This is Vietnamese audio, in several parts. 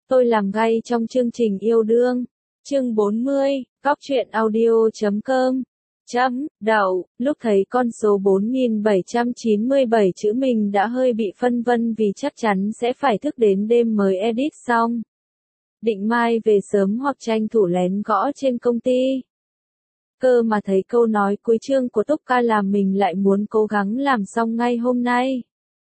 Tôi làm gay trong chương trình yêu đương. Chương 40, Góc truyện audio.com. Đậu, lúc thấy con số 4797 chữ mình đã hơi bị phân vân vì chắc chắn sẽ phải thức đến đêm mới edit xong. Định mai về sớm hoặc tranh thủ lén gõ trên công ty. Cơ mà thấy câu nói cuối chương của Túc Ca làm mình lại muốn cố gắng làm xong ngay hôm nay.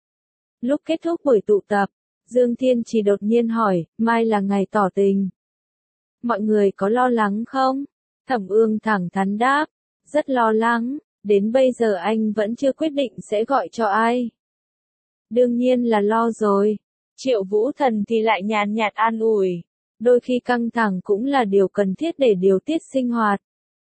Lúc kết thúc buổi tụ tập, Dương Thiên Trì đột nhiên hỏi, mai là ngày tỏ tình. Mọi người có lo lắng không? Thẩm Ương thẳng thắn đáp, rất lo lắng, đến bây giờ anh vẫn chưa quyết định sẽ gọi cho ai. Đương nhiên là lo rồi. Triệu Vũ Thần thì lại nhàn nhạt an ủi, đôi khi căng thẳng cũng là điều cần thiết để điều tiết sinh hoạt.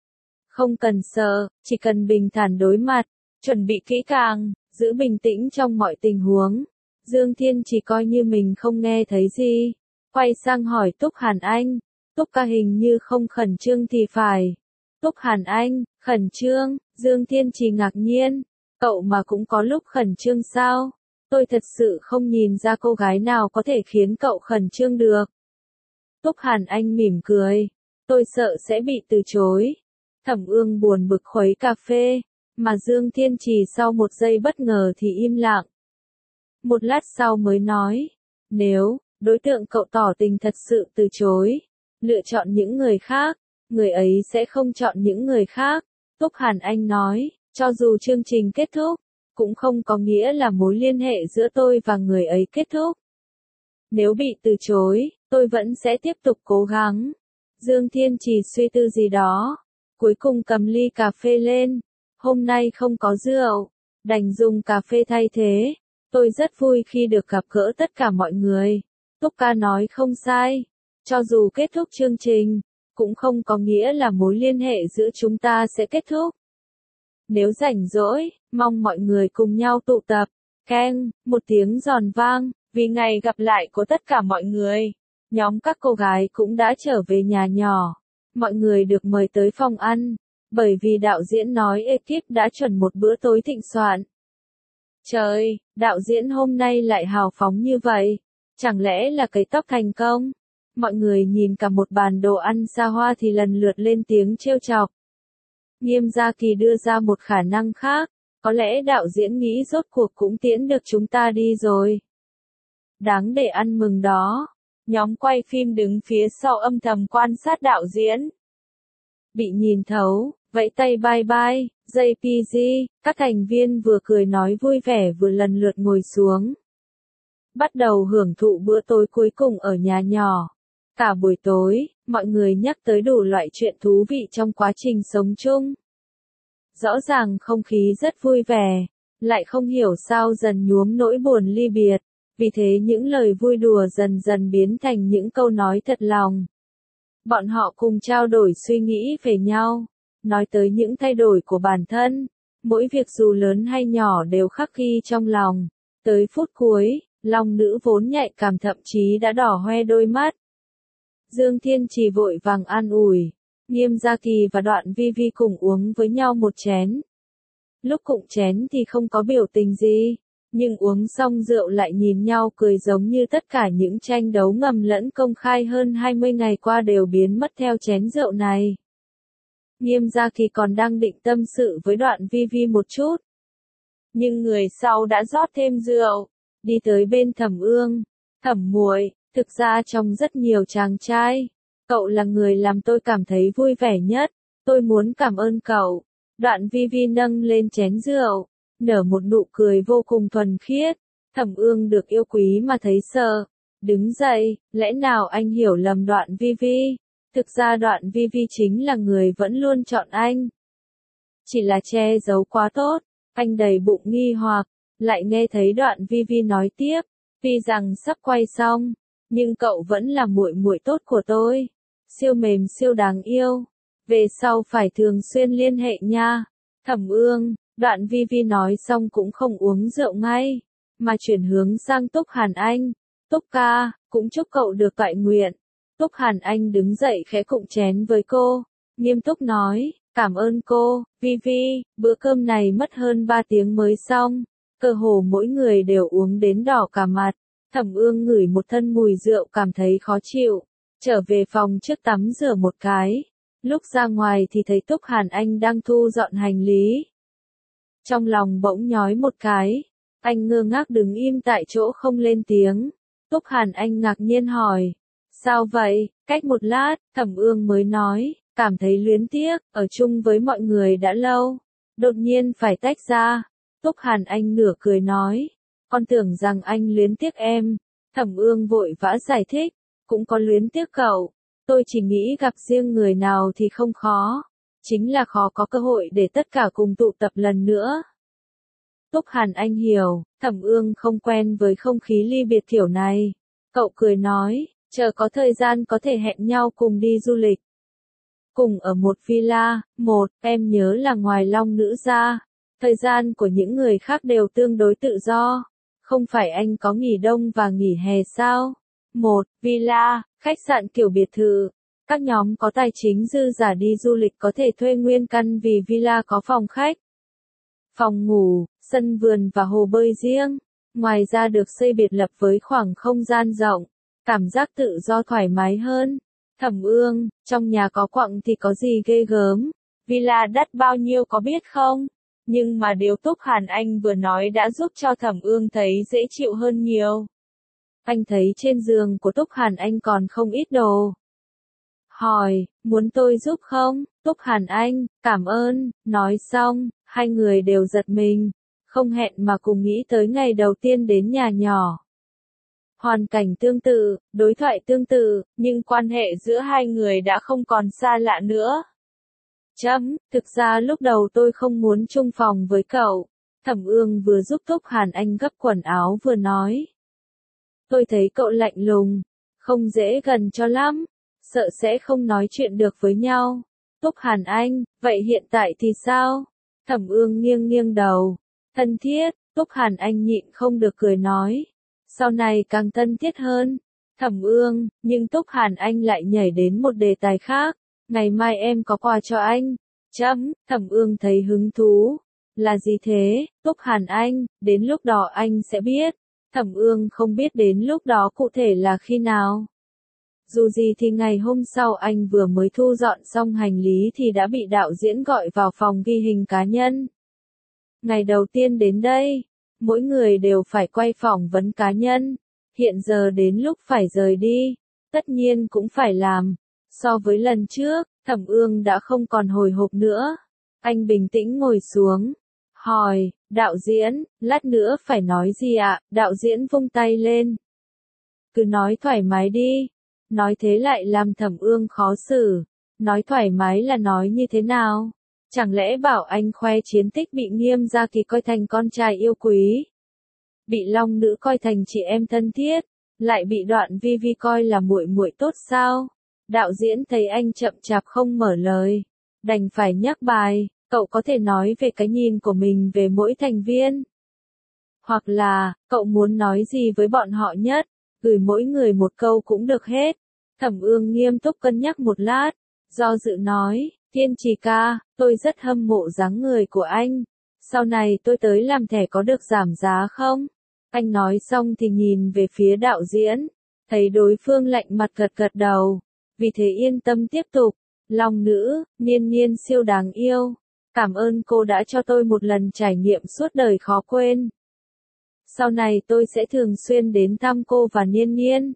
Không cần sợ, chỉ cần bình thản đối mặt, chuẩn bị kỹ càng, giữ bình tĩnh trong mọi tình huống. Dương Thiên chỉ coi như mình không nghe thấy gì. Quay sang hỏi Túc Hàn Anh. Túc Ca hình như không khẩn trương thì phải. Túc Hàn Anh, khẩn trương, Dương Thiên chỉ ngạc nhiên. Cậu mà cũng có lúc khẩn trương sao? Tôi thật sự không nhìn ra cô gái nào có thể khiến cậu khẩn trương được. Túc Hàn Anh mỉm cười. Tôi sợ sẽ bị từ chối. Thẩm Ương buồn bực khuấy cà phê, mà Dương Thiên Trì sau một giây bất ngờ thì im lặng. Một lát sau mới nói, nếu đối tượng cậu tỏ tình thật sự từ chối, lựa chọn những người khác, người ấy sẽ không chọn những người khác. Túc Hàn Anh nói, cho dù chương trình kết thúc, cũng không có nghĩa là mối liên hệ giữa tôi và người ấy kết thúc. Nếu bị từ chối, tôi vẫn sẽ tiếp tục cố gắng. Dương Thiên Trì suy tư gì đó, cuối cùng cầm ly cà phê lên. Hôm nay không có rượu, đành dùng cà phê thay thế. Tôi rất vui khi được gặp gỡ tất cả mọi người. Túc Ca nói không sai. Cho dù kết thúc chương trình, cũng không có nghĩa là mối liên hệ giữa chúng ta sẽ kết thúc. Nếu rảnh rỗi, mong mọi người cùng nhau tụ tập. Keng, một tiếng giòn vang, vì ngày gặp lại của tất cả mọi người. Nhóm các cô gái cũng đã trở về nhà nhỏ. Mọi người được mời tới phòng ăn, bởi vì đạo diễn nói ekip đã chuẩn một bữa tối thịnh soạn. Trời, đạo diễn hôm nay lại hào phóng như vậy. Chẳng lẽ là cấy tóc thành công? Mọi người nhìn cả một bàn đồ ăn xa hoa thì lần lượt lên tiếng trêu chọc. Nghiêm Gia Kỳ đưa ra một khả năng khác, có lẽ đạo diễn nghĩ rốt cuộc cũng tiễn được chúng ta đi rồi. Đáng để ăn mừng đó. Nhóm quay phim đứng phía sau âm thầm quan sát đạo diễn. Bị nhìn thấu, vẫy tay bye bye, JPG, các thành viên vừa cười nói vui vẻ vừa lần lượt ngồi xuống. Bắt đầu hưởng thụ bữa tối cuối cùng ở nhà nhỏ. Cả buổi tối, mọi người nhắc tới đủ loại chuyện thú vị trong quá trình sống chung. Rõ ràng không khí rất vui vẻ, lại không hiểu sao dần nhuốm nỗi buồn ly biệt. Vì thế những lời vui đùa dần dần biến thành những câu nói thật lòng. Bọn họ cùng trao đổi suy nghĩ về nhau, nói tới những thay đổi của bản thân. Mỗi việc dù lớn hay nhỏ đều khắc ghi trong lòng. Tới phút cuối, lòng nữ vốn nhạy cảm thậm chí đã đỏ hoe đôi mắt. Dương Thiên Trì vội vàng an ủi. Nghiêm Gia Kỳ và Đoạn Vi Vi cùng uống với nhau một chén. Lúc cụng chén thì không có biểu tình gì. Nhưng uống xong rượu lại nhìn nhau cười giống như tất cả những tranh đấu ngầm lẫn công khai hơn 20 ngày qua đều biến mất theo chén rượu này. Nghiêm Gia Kỳ còn đang định tâm sự với Đoạn Vi Vi một chút. Nhưng người sau đã rót thêm rượu, đi tới bên Thẩm Ương. Thẩm muội, thực ra trong rất nhiều chàng trai, cậu là người làm tôi cảm thấy vui vẻ nhất, tôi muốn cảm ơn cậu. Đoạn Vi Vi nâng lên chén rượu, nở một nụ cười vô cùng thuần khiết. Thẩm Ương được yêu quý mà thấy sợ. Đứng dậy, lẽ nào anh hiểu lầm Đoạn Vi Vi? Thực ra Đoạn Vi Vi chính là người vẫn luôn chọn anh. Chỉ là che giấu quá tốt. Anh đầy bụng nghi hoặc, lại nghe thấy Đoạn Vi Vi nói tiếp. Tuy rằng sắp quay xong, nhưng cậu vẫn là muội muội tốt của tôi. Siêu mềm siêu đáng yêu. Về sau phải thường xuyên liên hệ nha. Thẩm Ương. Đoạn Vi Vi nói xong cũng không uống rượu ngay, mà chuyển hướng sang Túc Hàn Anh. Túc ca, cũng chúc cậu được toại nguyện. Túc Hàn Anh đứng dậy khẽ cụng chén với cô, nghiêm túc nói, cảm ơn cô, Vi Vi, bữa cơm này mất hơn 3 tiếng mới xong, cơ hồ mỗi người đều uống đến đỏ cả mặt. Thẩm Ương ngửi một thân mùi rượu cảm thấy khó chịu, trở về phòng trước tắm rửa một cái. Lúc ra ngoài thì thấy Túc Hàn Anh đang thu dọn hành lý. Trong lòng bỗng nhói một cái, anh ngơ ngác đứng im tại chỗ không lên tiếng. Túc Hàn Anh ngạc nhiên hỏi, sao vậy? Cách một lát, Thẩm Ương mới nói, cảm thấy luyến tiếc, ở chung với mọi người đã lâu, đột nhiên phải tách ra. Túc Hàn Anh nửa cười nói, con tưởng rằng anh luyến tiếc em. Thẩm Ương vội vã giải thích, cũng có luyến tiếc cậu, tôi chỉ nghĩ gặp riêng người nào thì không khó, chính là khó có cơ hội để tất cả cùng tụ tập lần nữa. Túc Hàn Anh hiểu, Thẩm Ương không quen với không khí ly biệt kiểu này. Cậu cười nói, chờ có thời gian có thể hẹn nhau cùng đi du lịch. Cùng ở một villa, em nhớ là ngoài Long Nữ ra, thời gian của những người khác đều tương đối tự do. Không phải anh có nghỉ đông và nghỉ hè sao? Villa, khách sạn kiểu biệt thự. Các nhóm có tài chính dư giả đi du lịch có thể thuê nguyên căn vì villa có phòng khách, phòng ngủ, sân vườn và hồ bơi riêng. Ngoài ra được xây biệt lập với khoảng không gian rộng, cảm giác tự do thoải mái hơn. Thẩm Ương, trong nhà có quặng thì có gì ghê gớm. Villa đắt bao nhiêu có biết không? Nhưng mà điều Túc Hàn Anh vừa nói đã giúp cho Thẩm Ương thấy dễ chịu hơn nhiều. Anh thấy trên giường của Túc Hàn Anh còn không ít đồ. Hỏi, muốn tôi giúp không? Túc Hàn Anh, cảm ơn. Nói xong, hai người đều giật mình, không hẹn mà cùng nghĩ tới ngày đầu tiên đến nhà nhỏ. Hoàn cảnh tương tự, đối thoại tương tự, nhưng quan hệ giữa hai người đã không còn xa lạ nữa. Thực ra lúc đầu tôi không muốn chung phòng với cậu. Thẩm Ương vừa giúp Túc Hàn Anh gấp quần áo vừa nói. Tôi thấy cậu lạnh lùng, không dễ gần cho lắm, sợ sẽ không nói chuyện được với nhau. Túc Hàn Anh, vậy hiện tại thì sao? Thẩm Ương nghiêng nghiêng đầu. Thân thiết, Túc Hàn Anh nhịn không được cười nói. Sau này càng thân thiết hơn. Thẩm Ương, nhưng Túc Hàn Anh lại nhảy đến một đề tài khác. Ngày mai em có quà cho anh. Thẩm Ương thấy hứng thú. Là gì thế, Túc Hàn Anh, đến lúc đó anh sẽ biết. Thẩm Ương không biết đến lúc đó cụ thể là khi nào. Dù gì thì ngày hôm sau anh vừa mới thu dọn xong hành lý thì đã bị đạo diễn gọi vào phòng ghi hình cá nhân. Ngày đầu tiên đến đây, mỗi người đều phải quay phỏng vấn cá nhân. Hiện giờ đến lúc phải rời đi, tất nhiên cũng phải làm. So với lần trước, Thẩm Ương đã không còn hồi hộp nữa. Anh bình tĩnh ngồi xuống, hỏi, đạo diễn, lát nữa phải nói gì ạ? Đạo diễn vung tay lên. Cứ nói thoải mái đi. Nói thế lại làm Thẩm Ương khó xử. Nói thoải mái là nói như thế nào? Chẳng lẽ bảo anh khoe chiến tích bị Nghiêm Gia Kỳ coi thành con trai yêu quý, bị Long Nữ coi thành chị em thân thiết, lại bị Đoạn Vi Vi coi là muội muội tốt sao? Đạo diễn thấy anh chậm chạp không mở lời, đành phải nhắc bài, cậu có thể nói về cái nhìn của mình về mỗi thành viên. Hoặc là, cậu muốn nói gì với bọn họ nhất, gửi mỗi người một câu cũng được hết. Thẩm Ương nghiêm túc cân nhắc một lát, do dự nói, Kiên Trì ca, tôi rất hâm mộ dáng người của anh. Sau này tôi tới làm thẻ có được giảm giá không? Anh nói xong thì nhìn về phía đạo diễn, thấy đối phương lạnh mặt gật gật đầu. Vì thế yên tâm tiếp tục. Long Nữ, Niên Niên siêu đáng yêu. Cảm ơn cô đã cho tôi một lần trải nghiệm suốt đời khó quên. Sau này tôi sẽ thường xuyên đến thăm cô và Niên Niên.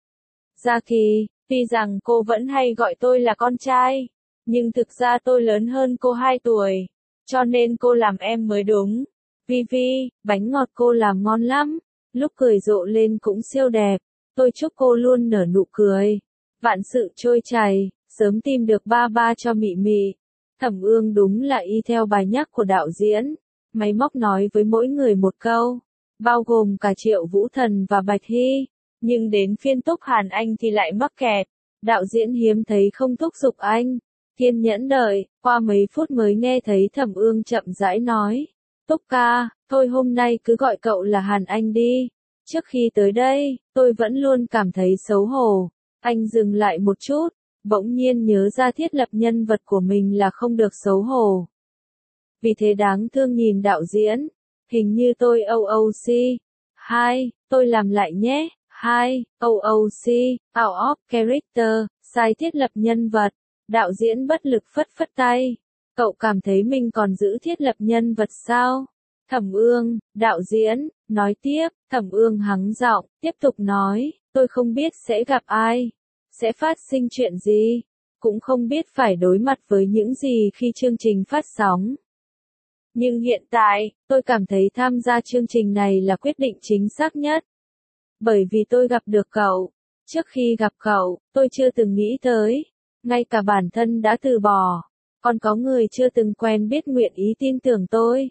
Gia Kỳ, tuy rằng cô vẫn hay gọi tôi là con trai, nhưng thực ra tôi lớn hơn cô 2 tuổi, cho nên cô làm em mới đúng. Vi Vi, bánh ngọt cô làm ngon lắm, lúc cười rộ lên cũng siêu đẹp. Tôi chúc cô luôn nở nụ cười, vạn sự trôi chảy, sớm tìm được ba ba cho Mị Mị. Thẩm Ương đúng là y theo bài nhắc của đạo diễn, máy móc nói với mỗi người một câu, bao gồm cả Triệu Vũ Thần và Bạch Hy. Nhưng đến phiên Túc Hàn Anh thì lại mắc kẹt. Đạo diễn hiếm thấy không thúc giục anh, kiên nhẫn đợi, qua mấy phút mới nghe thấy Thẩm Ương chậm rãi nói. Túc ca, thôi hôm nay cứ gọi cậu là Hàn Anh đi. Trước khi tới đây, tôi vẫn luôn cảm thấy xấu hổ. Anh dừng lại một chút, bỗng nhiên nhớ ra thiết lập nhân vật của mình là không được xấu hổ. Vì thế đáng thương nhìn đạo diễn, hình như tôi OOC. 2. Tôi làm lại nhé. 2. OOC, out of character, sai thiết lập nhân vật. Đạo diễn bất lực phất phất tay. Cậu cảm thấy mình còn giữ thiết lập nhân vật sao? Thẩm Ương, đạo diễn, nói tiếp. Thẩm Ương hắng giọng, tiếp tục nói, tôi không biết sẽ gặp ai, sẽ phát sinh chuyện gì, cũng không biết phải đối mặt với những gì khi chương trình phát sóng. Nhưng hiện tại, tôi cảm thấy tham gia chương trình này là quyết định chính xác nhất. Bởi vì tôi gặp được cậu. Trước khi gặp cậu, tôi chưa từng nghĩ tới. Ngay cả bản thân đã từ bỏ. Còn có người chưa từng quen biết nguyện ý tin tưởng tôi.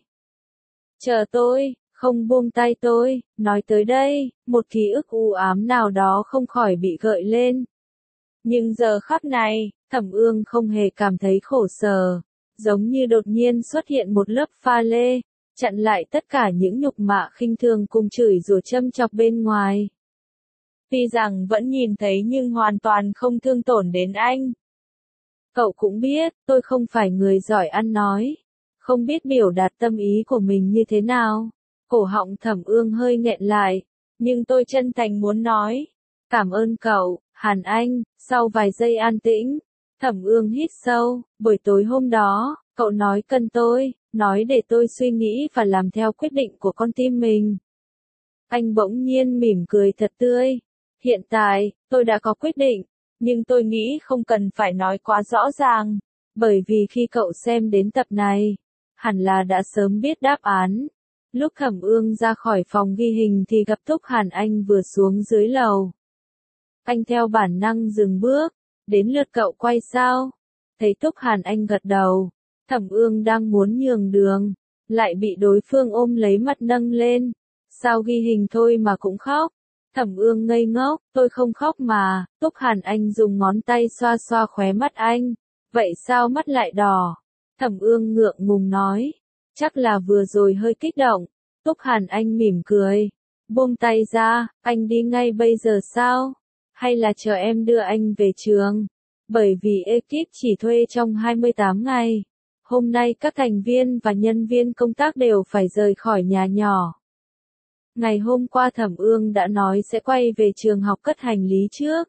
Chờ tôi, không buông tay tôi. Nói tới đây, một ký ức u ám nào đó không khỏi bị gợi lên. Nhưng giờ khắc này, Thẩm Ương không hề cảm thấy khổ sở. Giống như đột nhiên xuất hiện một lớp pha lê, chặn lại tất cả những nhục mạ khinh thường cùng chửi rủa châm chọc bên ngoài. Tuy rằng vẫn nhìn thấy nhưng hoàn toàn không thương tổn đến anh. Cậu cũng biết, tôi không phải người giỏi ăn nói, không biết biểu đạt tâm ý của mình như thế nào. Cổ họng Thẩm Ương hơi nghẹn lại, nhưng tôi chân thành muốn nói. Cảm ơn cậu, Hàn Anh. Sau vài giây an tĩnh, Thẩm Ương hít sâu. Buổi tối hôm đó, cậu nói cần tôi, nói để tôi suy nghĩ và làm theo quyết định của con tim mình. Anh bỗng nhiên mỉm cười thật tươi. Hiện tại, tôi đã có quyết định, nhưng tôi nghĩ không cần phải nói quá rõ ràng, bởi vì khi cậu xem đến tập này, hẳn là đã sớm biết đáp án. Lúc Thẩm Ương ra khỏi phòng ghi hình thì gặp Túc Hàn Anh vừa xuống dưới lầu. Anh theo bản năng dừng bước, đến lượt cậu quay sao? Thấy Túc Hàn Anh gật đầu, Thẩm Ương đang muốn nhường đường, lại bị đối phương ôm lấy mặt nâng lên. Sao ghi hình thôi mà cũng khóc? Thẩm Ương ngây ngốc, tôi không khóc mà. Túc Hàn Anh dùng ngón tay xoa xoa khóe mắt anh. Vậy sao mắt lại đỏ? Thẩm Ương ngượng ngùng nói. Chắc là vừa rồi hơi kích động. Túc Hàn Anh mỉm cười. Buông tay ra, anh đi ngay bây giờ sao? Hay là chờ em đưa anh về trường? Bởi vì ekip chỉ thuê trong 28 ngày. Hôm nay các thành viên và nhân viên công tác đều phải rời khỏi nhà nhỏ. Ngày hôm qua Thẩm Ương đã nói sẽ quay về trường học cất hành lý trước.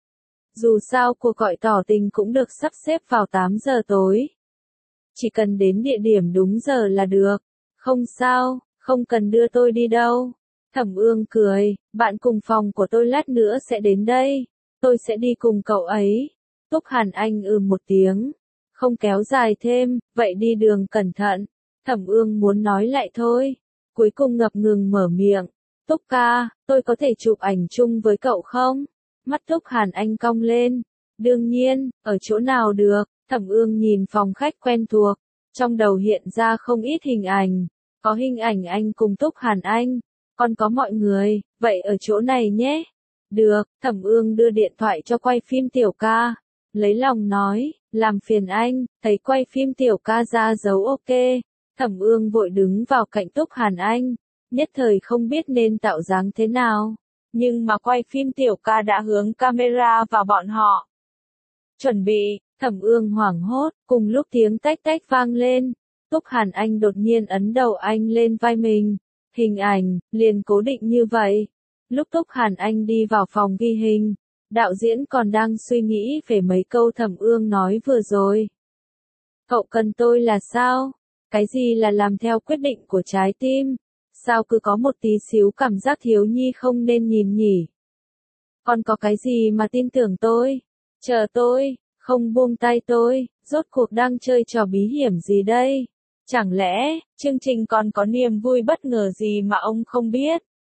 Dù sao cuộc gọi tỏ tình cũng được sắp xếp vào 8 giờ tối. Chỉ cần đến địa điểm đúng giờ là được. Không sao, không cần đưa tôi đi đâu. Thẩm Ương cười, bạn cùng phòng của tôi lát nữa sẽ đến đây. Tôi sẽ đi cùng cậu ấy. Túc Hàn Anh một tiếng. Không kéo dài thêm, vậy đi đường cẩn thận. Thẩm Ương muốn nói lại thôi. Cuối cùng ngập ngừng mở miệng. Túc ca, tôi có thể chụp ảnh chung với cậu không? Mắt Túc Hàn Anh cong lên. Đương nhiên, ở chỗ nào được. Thẩm Ương nhìn phòng khách quen thuộc. Trong đầu hiện ra không ít hình ảnh. Có hình ảnh anh cùng Túc Hàn Anh. Còn có mọi người, vậy ở chỗ này nhé. Được, Thẩm Ương đưa điện thoại cho quay phim tiểu ca. Lấy lòng nói, làm phiền anh, thấy quay phim tiểu ca ra dấu ok. Thẩm Ương vội đứng vào cạnh Túc Hàn Anh, nhất thời không biết nên tạo dáng thế nào. Nhưng mà quay phim tiểu ca đã hướng camera vào bọn họ. Chuẩn bị, Thẩm Ương hoảng hốt, cùng lúc tiếng tách tách vang lên. Túc Hàn Anh đột nhiên ấn đầu anh lên vai mình. Hình ảnh, liền cố định như vậy. Lúc Túc Hàn Anh đi vào phòng ghi hình, đạo diễn còn đang suy nghĩ về mấy câu Thẩm Ương nói vừa rồi. Cậu cần tôi là sao? Cái gì là làm theo quyết định của trái tim? Sao cứ có một tí xíu cảm giác thiếu nhi không nên nhìn nhỉ? Còn có cái gì mà tin tưởng tôi? Chờ tôi, không buông tay tôi, rốt cuộc đang chơi trò bí hiểm gì đây? Chẳng lẽ, chương trình còn có niềm vui bất ngờ gì mà ông không biết?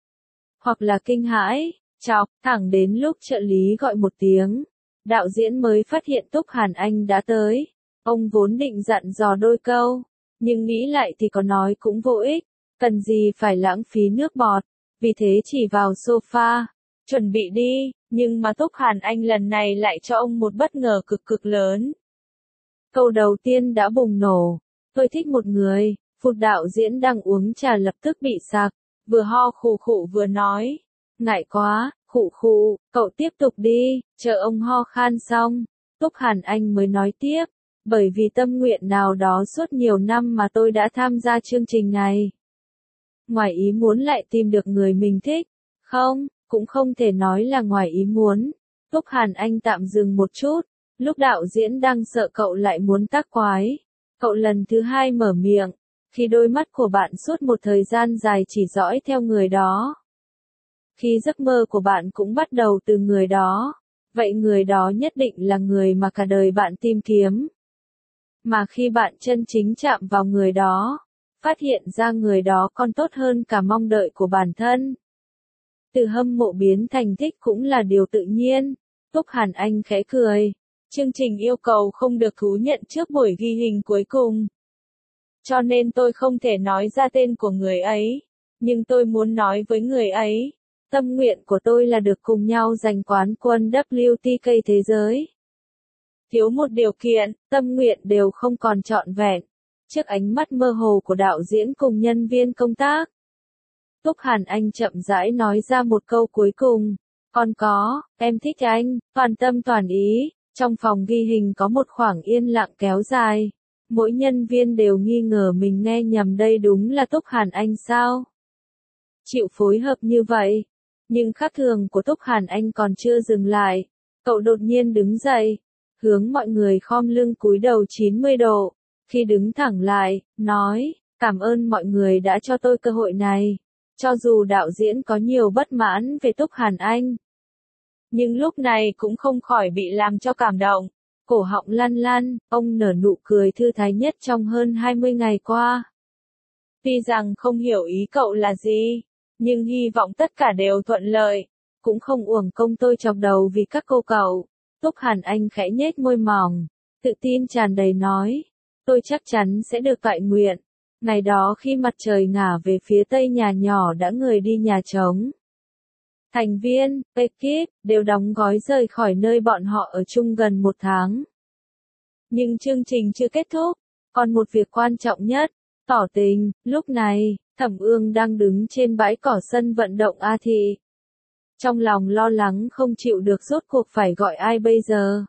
Hoặc là kinh hãi, chọc, thẳng đến lúc trợ lý gọi một tiếng. Đạo diễn mới phát hiện Túc Hàn Anh đã tới. Ông vốn định dặn dò đôi câu, nhưng nghĩ lại thì có nói cũng vô ích. Cần gì phải lãng phí nước bọt. Vì thế chỉ vào sofa, chuẩn bị đi, nhưng mà Túc Hàn Anh lần này lại cho ông một bất ngờ cực cực lớn. Câu đầu tiên đã bùng nổ. Tôi thích một người. Phụt đạo diễn đang uống trà lập tức bị sặc, vừa ho khụ khụ vừa nói. Ngại quá, khụ khụ, cậu tiếp tục đi, chờ ông ho khan xong. Túc Hàn Anh mới nói tiếp, bởi vì tâm nguyện nào đó suốt nhiều năm mà tôi đã tham gia chương trình này. ngoài ý muốn lại tìm được người mình thích. Không, cũng không thể nói là ngoài ý muốn. Túc Hàn Anh tạm dừng một chút, lúc đạo diễn đang sợ cậu lại muốn tác quái. Cậu lần thứ hai mở miệng, khi đôi mắt của bạn suốt một thời gian dài chỉ dõi theo người đó. Khi giấc mơ của bạn cũng bắt đầu từ người đó, vậy người đó nhất định là người mà cả đời bạn tìm kiếm. Mà khi bạn chân chính chạm vào người đó, phát hiện ra người đó còn tốt hơn cả mong đợi của bản thân. Từ hâm mộ biến thành thích cũng là điều tự nhiên. Túc Hàn Anh khẽ cười. Chương trình yêu cầu không được thú nhận trước buổi ghi hình cuối cùng. Cho nên tôi không thể nói ra tên của người ấy. Nhưng tôi muốn nói với người ấy. Tâm nguyện của tôi là được cùng nhau giành quán quân WTK thế giới. Thiếu một điều kiện, tâm nguyện đều không còn trọn vẹn. Trước ánh mắt mơ hồ của đạo diễn cùng nhân viên công tác, Túc Hàn Anh chậm rãi nói ra một câu cuối cùng. Còn có, em thích anh, toàn tâm toàn ý. Trong phòng ghi hình có một khoảng yên lặng kéo dài. Mỗi nhân viên đều nghi ngờ mình nghe nhầm, đây đúng là Túc Hàn Anh sao? Chịu phối hợp như vậy. Nhưng khác thường của Túc Hàn Anh còn chưa dừng lại. Cậu đột nhiên đứng dậy, hướng mọi người khom lưng cúi đầu 90 độ. Khi đứng thẳng lại, nói, cảm ơn mọi người đã cho tôi cơ hội này. Cho dù đạo diễn có nhiều bất mãn về Túc Hàn Anh, nhưng lúc này cũng không khỏi bị làm cho cảm động. Cổ họng lăn lăn, ông nở nụ cười thư thái nhất trong hơn 20 ngày qua. Tuy rằng không hiểu ý cậu là gì, nhưng hy vọng tất cả đều thuận lợi. Cũng không uổng công tôi chọc đầu vì các cô cậu. Túc Hàn Anh khẽ nhếch môi mỏng, tự tin tràn đầy nói. Tôi chắc chắn sẽ được toại nguyện. Ngày đó khi mặt trời ngả về phía tây, nhà nhỏ đã người đi nhà trống. Thành viên, ekip, đều đóng gói rời khỏi nơi bọn họ ở chung gần một tháng. Nhưng chương trình chưa kết thúc, còn một việc quan trọng nhất, tỏ tình. Lúc này, Thẩm Ương đang đứng trên bãi cỏ sân vận động A Thị. Trong lòng lo lắng không chịu được, rốt cuộc phải gọi ai bây giờ.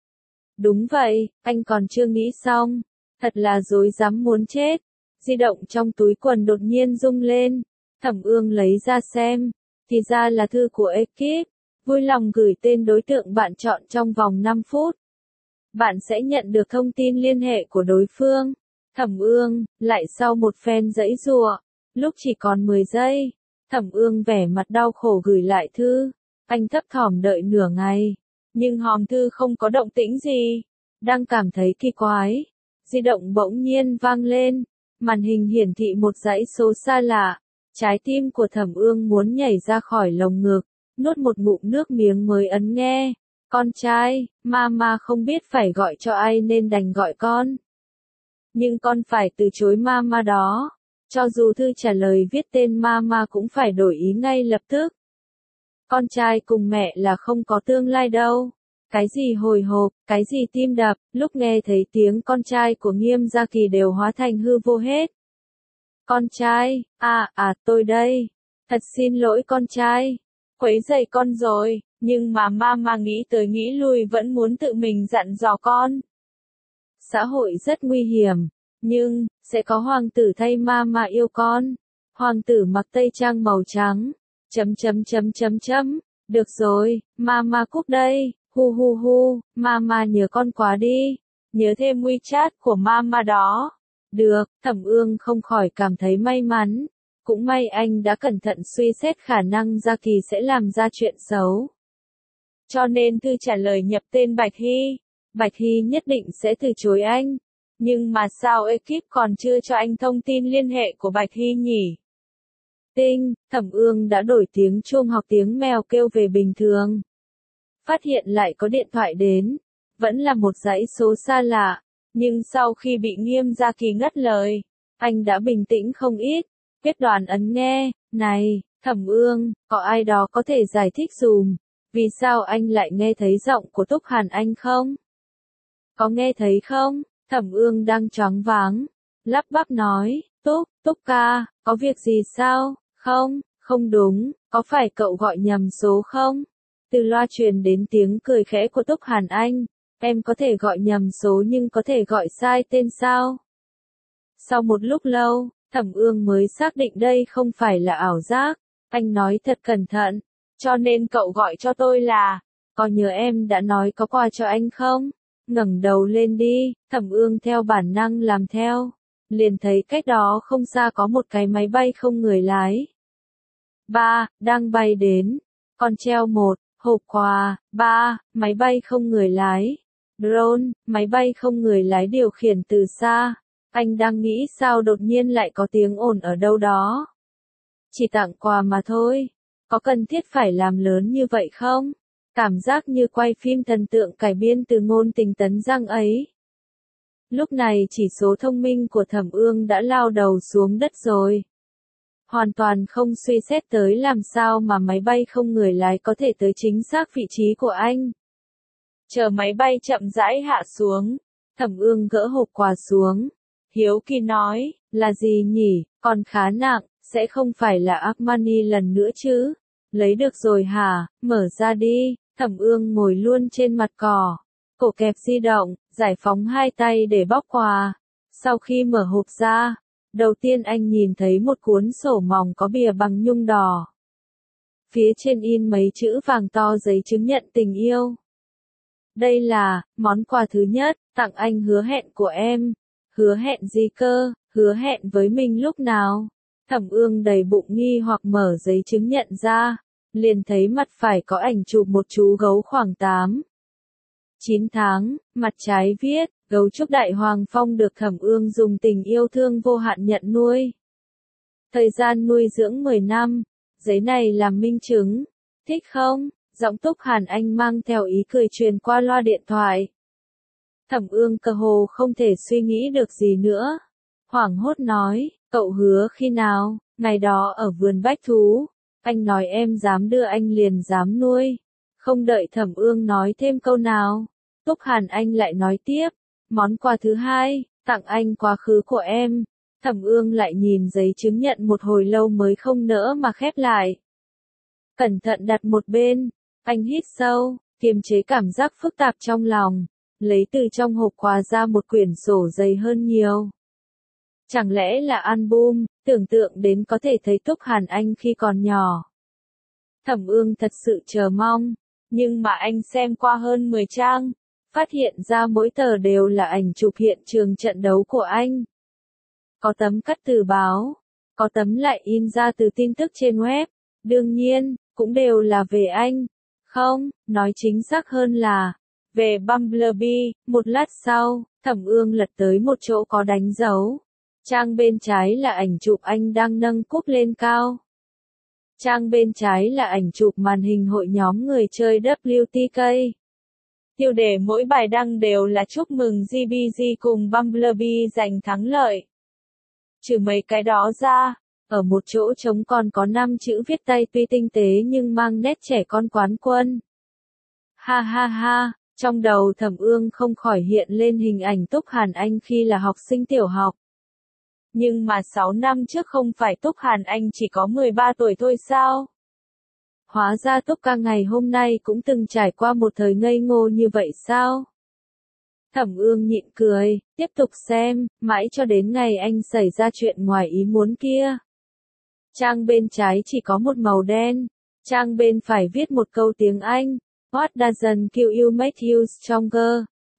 Đúng vậy, anh còn chưa nghĩ xong. Thật là rối rắm muốn chết. Di động trong túi quần đột nhiên rung lên. Thẩm Ương lấy ra xem. Thì ra là thư của ekip. Vui lòng gửi tên đối tượng bạn chọn trong vòng 5 phút. Bạn sẽ nhận được thông tin liên hệ của đối phương. Thẩm Ương, lại sau một phen giãy giụa, lúc chỉ còn 10 giây, Thẩm Ương vẻ mặt đau khổ gửi lại thư. Anh thấp thỏm đợi nửa ngày, nhưng hòm thư không có động tĩnh gì. Đang cảm thấy kỳ quái, di động bỗng nhiên vang lên, màn hình hiển thị một dãy số xa lạ. Trái tim của Thẩm Ương muốn nhảy ra khỏi lồng ngực, nuốt một ngụm nước miếng mới ấn nghe. Con trai, mama không biết phải gọi cho ai nên đành gọi con. Nhưng con phải từ chối mama đó. Cho dù thư trả lời viết tên mama cũng phải đổi ý ngay lập tức. Con trai cùng mẹ là không có tương lai đâu. Cái gì hồi hộp, cái gì tim đập, lúc nghe thấy tiếng con trai của Nghiêm Gia Kỳ đều hóa thành hư vô hết. Con trai, tôi đây. Thật xin lỗi con trai. Quấy rầy con rồi, nhưng mà mama nghĩ tới nghĩ lui vẫn muốn tự mình dặn dò con. Xã hội rất nguy hiểm, nhưng, sẽ có hoàng tử thay mama yêu con. Hoàng tử mặc tây trang màu trắng. Được rồi, mama cúp đây. Hu, mama nhớ con quá đi. Nhớ thêm WeChat của mama đó. Được, Thẩm Ương không khỏi cảm thấy may mắn. Cũng may anh đã cẩn thận suy xét khả năng Gia Kỳ sẽ làm ra chuyện xấu. Cho nên thư trả lời nhập tên Bạch Hy. Bạch Hy nhất định sẽ từ chối anh. Nhưng mà sao ekip còn chưa cho anh thông tin liên hệ của Bạch Hy nhỉ? Tinh, Thẩm Ương đã đổi tiếng chuông hoặc tiếng mèo kêu về bình thường. Phát hiện lại có điện thoại đến. Vẫn là một dãy số xa lạ. Nhưng sau khi bị Nghiêm Gia Kỳ ngắt lời, anh đã bình tĩnh không ít. Kết đoàn ấn nghe. Này, Thẩm Ương, có ai đó có thể giải thích dùm. Vì sao anh lại nghe thấy giọng của Túc Hàn Anh không? Có nghe thấy không? Thẩm Ương đang choáng váng. Lắp bắp nói, Túc ca, có việc gì sao? Không đúng, có phải cậu gọi nhầm số không? Từ loa truyền đến tiếng cười khẽ của Túc Hàn Anh. Em có thể gọi nhầm số nhưng có thể gọi sai tên sao? Sau một lúc lâu, Thẩm Ương mới xác định đây không phải là ảo giác. Anh nói thật cẩn thận, cho nên cậu gọi cho tôi là, có nhớ em đã nói có quà cho anh không? Ngẩng đầu lên đi, Thẩm Ương theo bản năng làm theo. Liền thấy cách đó không xa có một cái máy bay không người lái. Đang bay đến. Con treo một, hộp quà. Máy bay không người lái. Drone, máy bay không người lái điều khiển từ xa. Anh đang nghĩ sao đột nhiên lại có tiếng ồn ở đâu đó. Chỉ tặng quà mà thôi. Có cần thiết phải làm lớn như vậy không? Cảm giác như quay phim thần tượng cải biên từ ngôn tình Tấn Giang ấy. Lúc này chỉ số thông minh của Thẩm Ương đã lao đầu xuống đất rồi. Hoàn toàn không suy xét tới làm sao mà máy bay không người lái có thể tới chính xác vị trí của anh. Chờ máy bay chậm rãi hạ xuống, Thẩm Ương gỡ hộp quà xuống. Hiếu kỳ nói, là gì nhỉ, còn khá nặng, sẽ không phải là Armani lần nữa chứ? Lấy được rồi hả, mở ra đi. Thẩm Ương ngồi luôn trên mặt cỏ, cổ kẹp di động, giải phóng hai tay để bóc quà. Sau khi mở hộp ra, đầu tiên anh nhìn thấy một cuốn sổ mỏng có bìa bằng nhung đỏ. Phía trên in mấy chữ vàng to giấy chứng nhận tình yêu. Đây là món quà thứ nhất, tặng anh hứa hẹn của em. Hứa hẹn gì cơ, hứa hẹn với mình lúc nào? Thẩm Ương đầy bụng nghi hoặc mở giấy chứng nhận ra, liền thấy mặt phải có ảnh chụp một chú gấu khoảng 9 tháng, mặt trái viết, gấu trúc Đại Hoàng Phong được Thẩm Ương dùng tình yêu thương vô hạn nhận nuôi. Thời gian nuôi dưỡng 10 năm, giấy này làm minh chứng. Thích không? Giọng Túc Hàn Anh mang theo ý cười truyền qua loa điện thoại. Thẩm Ương cơ hồ không thể suy nghĩ được gì nữa. Hoảng hốt nói, cậu hứa khi nào, ngày đó ở vườn bách thú. Anh nói em dám đưa anh liền dám nuôi. Không đợi Thẩm Ương nói thêm câu nào, Túc Hàn Anh lại nói tiếp, món quà thứ hai, tặng anh quá khứ của em. Thẩm Ương lại nhìn giấy chứng nhận một hồi lâu mới không nỡ mà khép lại. Cẩn thận đặt một bên, anh hít sâu, kiềm chế cảm giác phức tạp trong lòng, lấy từ trong hộp quà ra một quyển sổ dày hơn nhiều. Chẳng lẽ là album, tưởng tượng đến có thể thấy Túc Hàn Anh khi còn nhỏ. Thẩm Ương thật sự chờ mong, nhưng mà anh xem qua hơn 10 trang, phát hiện ra mỗi tờ đều là ảnh chụp hiện trường trận đấu của anh. Có tấm cắt từ báo, có tấm lại in ra từ tin tức trên web, đương nhiên, cũng đều là về anh. Không, nói chính xác hơn là, về Bumblebee. Một lát sau, Thẩm Ương lật tới một chỗ có đánh dấu. Trang bên trái là ảnh chụp anh đang nâng cúp lên cao. Trang bên trái là ảnh chụp màn hình hội nhóm người chơi WTK. Tiêu đề mỗi bài đăng đều là chúc mừng GBG cùng Bumblebee giành thắng lợi. Trừ mấy cái đó ra, ở một chỗ trống còn có 5 chữ viết tay tuy tinh tế nhưng mang nét trẻ con quán quân. Ha ha ha, trong đầu Thẩm Ương không khỏi hiện lên hình ảnh Túc Hàn Anh khi là học sinh tiểu học. Nhưng mà 6 năm trước không phải Túc Hàn Anh chỉ có 13 tuổi thôi sao? Hóa ra Túc ca ngày hôm nay cũng từng trải qua một thời ngây ngô như vậy sao? Thẩm Ương nhịn cười, tiếp tục xem, mãi cho đến ngày anh xảy ra chuyện ngoài ý muốn kia. Trang bên trái chỉ có một màu đen, trang bên phải viết một câu tiếng Anh, What doesn't kill you make you stronger.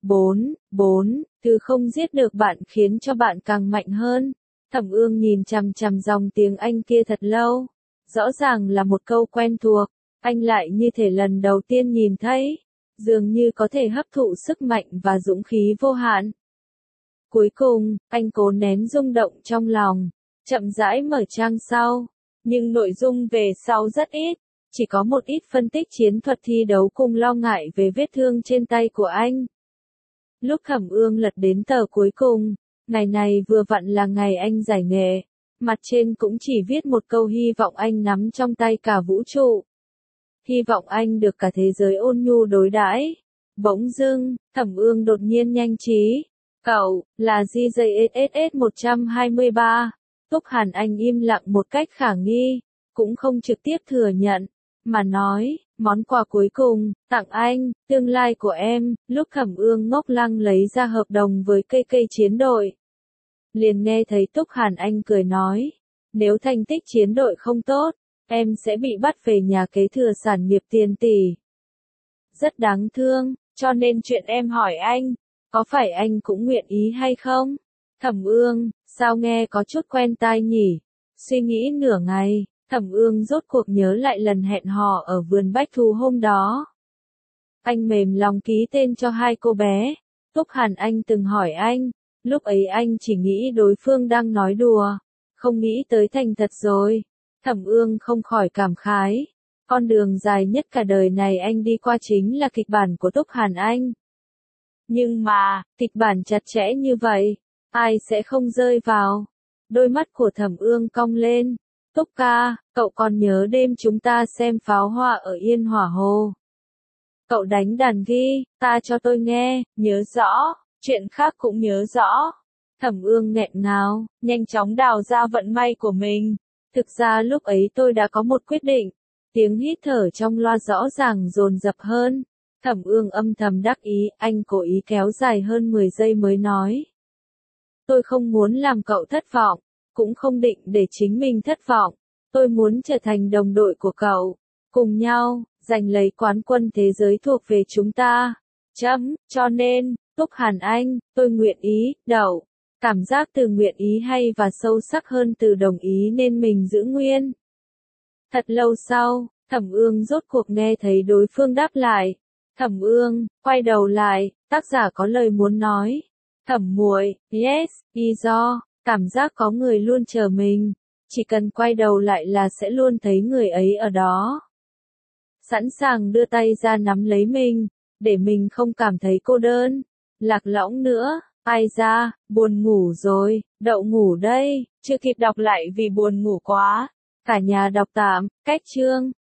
4. Thứ không giết được bạn khiến cho bạn càng mạnh hơn. Thẩm Ương nhìn chằm chằm dòng tiếng Anh kia thật lâu. Rõ ràng là một câu quen thuộc, anh lại như thể lần đầu tiên nhìn thấy, dường như có thể hấp thụ sức mạnh và dũng khí vô hạn. Cuối cùng, anh cố nén rung động trong lòng, chậm rãi mở trang sau, nhưng nội dung về sau rất ít, chỉ có một ít phân tích chiến thuật thi đấu cùng lo ngại về vết thương trên tay của anh. Lúc Thẩm Ương lật đến tờ cuối cùng, ngày này vừa vặn là ngày anh giải nghệ, mặt trên cũng chỉ viết một câu hy vọng anh nắm trong tay cả vũ trụ. Hy vọng anh được cả thế giới ôn nhu đối đãi. Bỗng dưng, Thẩm Ương đột nhiên nhanh trí. Cậu, là GJSS 123. Túc Hàn Anh im lặng một cách khả nghi, cũng không trực tiếp thừa nhận, mà nói, món quà cuối cùng, tặng anh, tương lai của em. Lúc Thẩm Ương ngốc lăng lấy ra hợp đồng với cây chiến đội. liền nghe thấy Túc Hàn Anh cười nói, nếu thành tích chiến đội không tốt, em sẽ bị bắt về nhà kế thừa sản nghiệp tiền tỷ. Rất đáng thương, cho nên chuyện em hỏi anh, có phải anh cũng nguyện ý hay không? Thẩm Ương, sao nghe có chút quen tai nhỉ? Suy nghĩ nửa ngày, Thẩm Ương rốt cuộc nhớ lại lần hẹn hò ở vườn bách thú hôm đó. Anh mềm lòng ký tên cho hai cô bé. Túc Hàn Anh từng hỏi anh, lúc ấy anh chỉ nghĩ đối phương đang nói đùa, không nghĩ tới thành thật rồi. Thẩm Ương không khỏi cảm khái. Con đường dài nhất cả đời này anh đi qua chính là kịch bản của Túc Hàn Anh. Nhưng mà, kịch bản chặt chẽ như vậy, ai sẽ không rơi vào? Đôi mắt của Thẩm Ương cong lên. Túc ca, cậu còn nhớ đêm chúng ta xem pháo hoa ở Yên Hỏa Hồ. Cậu đánh đàn ghi, ta cho tôi nghe, nhớ rõ, chuyện khác cũng nhớ rõ. Thẩm Ương nghẹn ngào, nhanh chóng đào ra vận may của mình. Thực ra lúc ấy tôi đã có một quyết định. Tiếng hít thở trong loa rõ ràng dồn dập hơn. Thẩm Ương âm thầm đắc ý, anh cố ý kéo dài hơn 10 giây mới nói. Tôi không muốn làm cậu thất vọng, cũng không định để chính mình thất vọng. Tôi muốn trở thành đồng đội của cậu, cùng nhau, giành lấy quán quân thế giới thuộc về chúng ta. Cho nên, Túc Hàn Anh, tôi nguyện ý, đậu. Cảm giác từ nguyện ý hay và sâu sắc hơn từ đồng ý nên mình giữ nguyên. Thật lâu sau, Thẩm Ương rốt cuộc nghe thấy đối phương đáp lại. Thẩm Ương, quay đầu lại, tác giả có lời muốn nói. Thẩm muội, yes, y do, cảm giác có người luôn chờ mình. Chỉ cần quay đầu lại là sẽ luôn thấy người ấy ở đó. Sẵn sàng đưa tay ra nắm lấy mình, để mình không cảm thấy cô đơn. Lạc lõng nữa, ai ra, buồn ngủ rồi, đậu ngủ đây, chưa kịp đọc lại vì buồn ngủ quá. Cả nhà đọc tạm, cách chương.